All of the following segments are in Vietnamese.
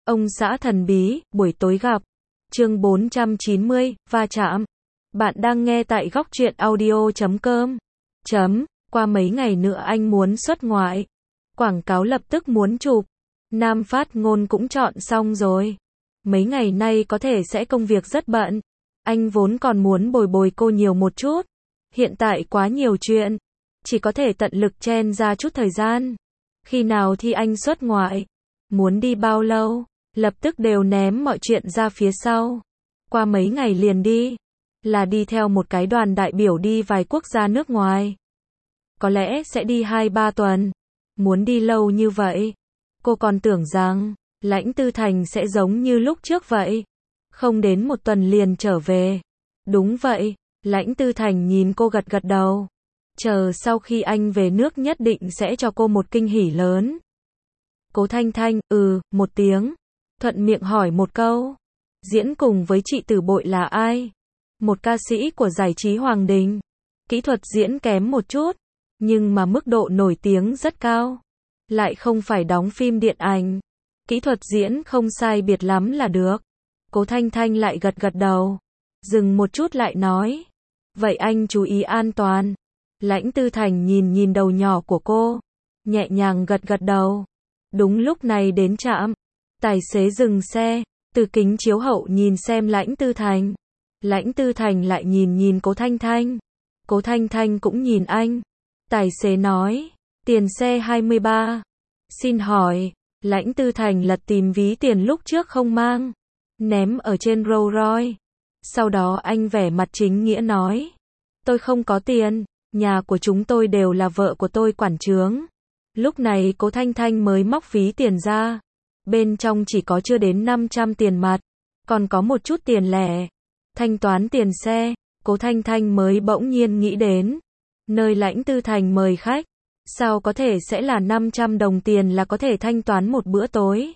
Ông xã thần bí, buổi tối gặp. Chương 490, va chạm. Bạn đang nghe tại góc truyện audio.com. Qua mấy ngày nữa anh muốn xuất ngoại. Quảng cáo lập tức muốn chụp. Nam phát ngôn cũng chọn xong rồi. Mấy ngày nay có thể sẽ công việc rất bận. Anh vốn còn muốn bồi bồi cô nhiều một chút. Hiện tại quá nhiều chuyện. Chỉ có thể tận lực chen ra chút thời gian. Khi nào thì anh xuất ngoại? Muốn đi bao lâu? Lập tức đều ném mọi chuyện ra phía sau. Qua mấy ngày liền đi. Là đi theo một cái đoàn đại biểu đi vài quốc gia nước ngoài. Có lẽ sẽ đi 2-3 tuần. Muốn đi lâu như vậy. Cô còn tưởng rằng, Lãnh Tư Thành sẽ giống như lúc trước vậy. Không đến một tuần liền trở về. Đúng vậy, Lãnh Tư Thành nhìn cô gật gật đầu. Chờ sau khi anh về nước nhất định sẽ cho cô một kinh hỉ lớn. Cố Thanh Thanh, một tiếng. Thuận miệng hỏi một câu. Diễn cùng với chị Tử Bội là ai? Một ca sĩ của giải trí Hoàng Đình. Kỹ thuật diễn kém một chút, nhưng mà mức độ nổi tiếng rất cao. Lại không phải đóng phim điện ảnh. Kỹ thuật diễn không sai biệt lắm là được. Cố Thanh Thanh lại gật gật đầu. Dừng một chút lại nói. Vậy anh chú ý an toàn. Lãnh Tư Thành nhìn đầu nhỏ của cô. Nhẹ nhàng gật gật đầu. Đúng lúc này đến trạm. Tài xế dừng xe. Từ kính chiếu hậu nhìn xem Lãnh Tư Thành. Lãnh Tư Thành lại nhìn Cố Thanh Thanh. Cố Thanh Thanh cũng nhìn anh. Tài xế nói. Tiền xe 23. Xin hỏi. Lãnh Tư Thành lật tìm ví tiền lúc trước không mang. Ném ở trên Rolls Royce. Sau đó anh vẻ mặt chính nghĩa nói. Tôi không có tiền. Nhà của chúng tôi đều là vợ của tôi quản chướng. Lúc này Cố Thanh Thanh mới móc ví tiền ra. Bên trong chỉ có chưa đến 500 tiền mặt. Còn có một chút tiền lẻ. Thanh toán tiền xe. Cố Thanh Thanh mới bỗng nhiên nghĩ đến. Nơi Lãnh Tư Thành mời khách. Sao có thể sẽ là 500 đồng tiền là có thể thanh toán một bữa tối?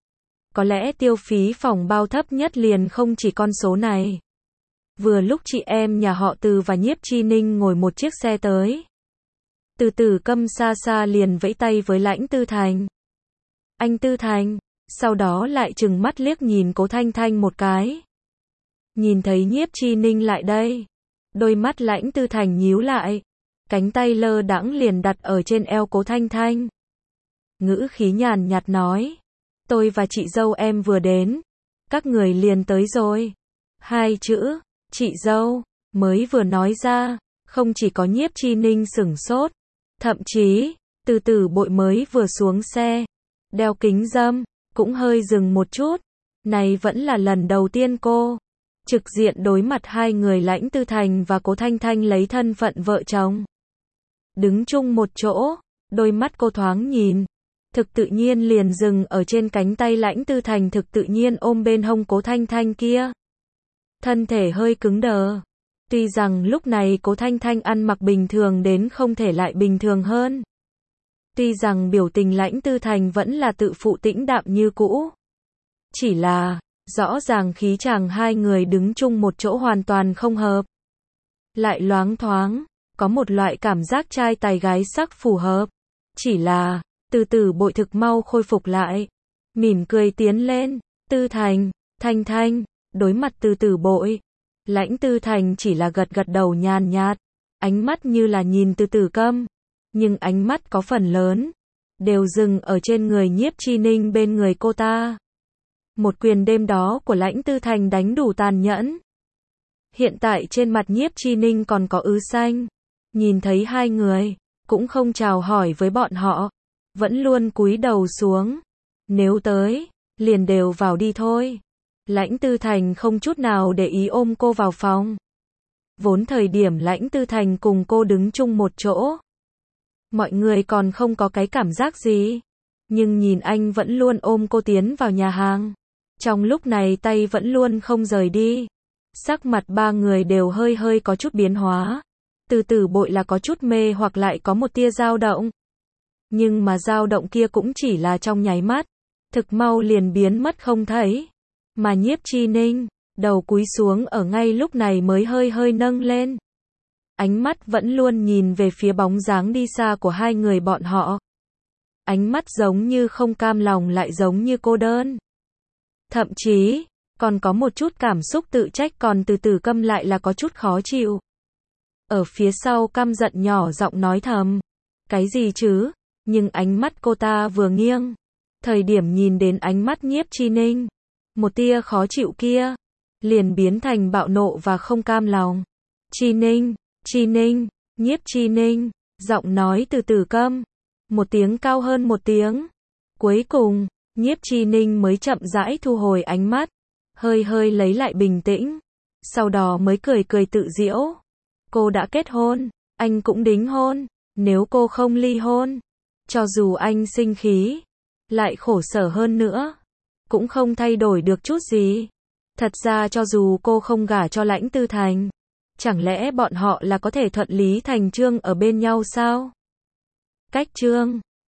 Có lẽ tiêu phí phòng bao thấp nhất liền không chỉ con số này. Vừa lúc chị em nhà họ Từ và Nhiếp Chi Ninh ngồi một chiếc xe tới. Từ Câm xa xa liền vẫy tay với Lãnh Tư Thành. Anh Tư Thành. Sau đó lại trừng mắt liếc nhìn Cố Thanh Thanh một cái. Nhìn thấy Nhiếp Chi Ninh lại đây. Đôi mắt Lãnh Tư Thành nhíu lại. Cánh tay lơ đãng liền đặt ở trên eo Cố Thanh Thanh. Ngữ khí nhàn nhạt nói. Tôi và chị dâu em vừa đến. Các người liền tới rồi. Hai chữ, chị dâu, mới vừa nói ra. Không chỉ có Nhiếp Chi Ninh sửng sốt. Thậm chí, Tử Bội mới vừa xuống xe. Đeo kính râm, cũng hơi dừng một chút. Này vẫn là lần đầu tiên cô trực diện đối mặt hai người Lãnh Tư Thành và Cố Thanh Thanh lấy thân phận vợ chồng. Đứng chung một chỗ, đôi mắt cô thoáng nhìn. Thực tự nhiên liền dừng ở trên cánh tay Lãnh Tư Thành thực tự nhiên ôm bên hông Cố Thanh Thanh kia. Thân thể hơi cứng đờ. Tuy rằng lúc này Cố Thanh Thanh ăn mặc bình thường đến không thể lại bình thường hơn. Tuy rằng biểu tình Lãnh Tư Thành vẫn là tự phụ tĩnh đạm như cũ. Chỉ là, rõ ràng khí chàng hai người đứng chung một chỗ hoàn toàn không hợp. Lại loáng thoáng, có một loại cảm giác trai tài gái sắc phù hợp. Chỉ là, Tử Bội thực mau khôi phục lại. Mỉm cười tiến lên. Tư Thành, Thanh Thanh, đối mặt Tử Bội. Lãnh Tư Thành chỉ là gật gật đầu nhàn nhạt. Ánh mắt như là nhìn Tử Câm. Nhưng ánh mắt có phần lớn. Đều dừng ở trên người Nhiếp Chi Ninh bên người cô ta. Một quyền đêm đó của Lãnh Tư Thành đánh đủ tàn nhẫn. Hiện tại trên mặt Nhiếp Chi Ninh còn có ứ xanh. Nhìn thấy hai người, cũng không chào hỏi với bọn họ. Vẫn luôn cúi đầu xuống. Nếu tới, liền đều vào đi thôi. Lãnh Tư Thành không chút nào để ý ôm cô vào phòng. Vốn thời điểm Lãnh Tư Thành cùng cô đứng chung một chỗ. Mọi người còn không có cái cảm giác gì. Nhưng nhìn anh vẫn luôn ôm cô tiến vào nhà hàng. Trong lúc này tay vẫn luôn không rời đi. Sắc mặt ba người đều hơi có chút biến hóa. Tử Bội là có chút mê hoặc lại có một tia dao động. Nhưng mà dao động kia cũng chỉ là trong nháy mắt. Thực mau liền biến mất không thấy. Mà Nhiếp Chi Ninh, đầu cúi xuống ở ngay lúc này mới hơi nâng lên. Ánh mắt vẫn luôn nhìn về phía bóng dáng đi xa của hai người bọn họ. Ánh mắt giống như không cam lòng lại giống như cô đơn. Thậm chí, còn có một chút cảm xúc tự trách, còn từ từ câm lại là có chút khó chịu. Ở phía sau căm giận nhỏ giọng nói thầm. Cái gì chứ? Nhưng ánh mắt cô ta vừa nghiêng. Thời điểm nhìn đến ánh mắt Nhiếp Chi Ninh, một tia khó chịu kia, liền biến thành bạo nộ và không cam lòng. Chi Ninh, Nhiếp Chi Ninh, giọng nói từ từ câm. Một tiếng cao hơn một tiếng. Cuối cùng, Nhiếp Chi Ninh mới chậm rãi thu hồi ánh mắt, hơi hơi lấy lại bình tĩnh, sau đó mới cười cười tự giễu. Cô đã kết hôn, anh cũng đính hôn, nếu cô không ly hôn, cho dù anh sinh khí, lại khổ sở hơn nữa, cũng không thay đổi được chút gì. Thật ra cho dù cô không gả cho Lãnh Tư Thành, chẳng lẽ bọn họ là có thể thuận lý thành trương ở bên nhau sao? Cách trương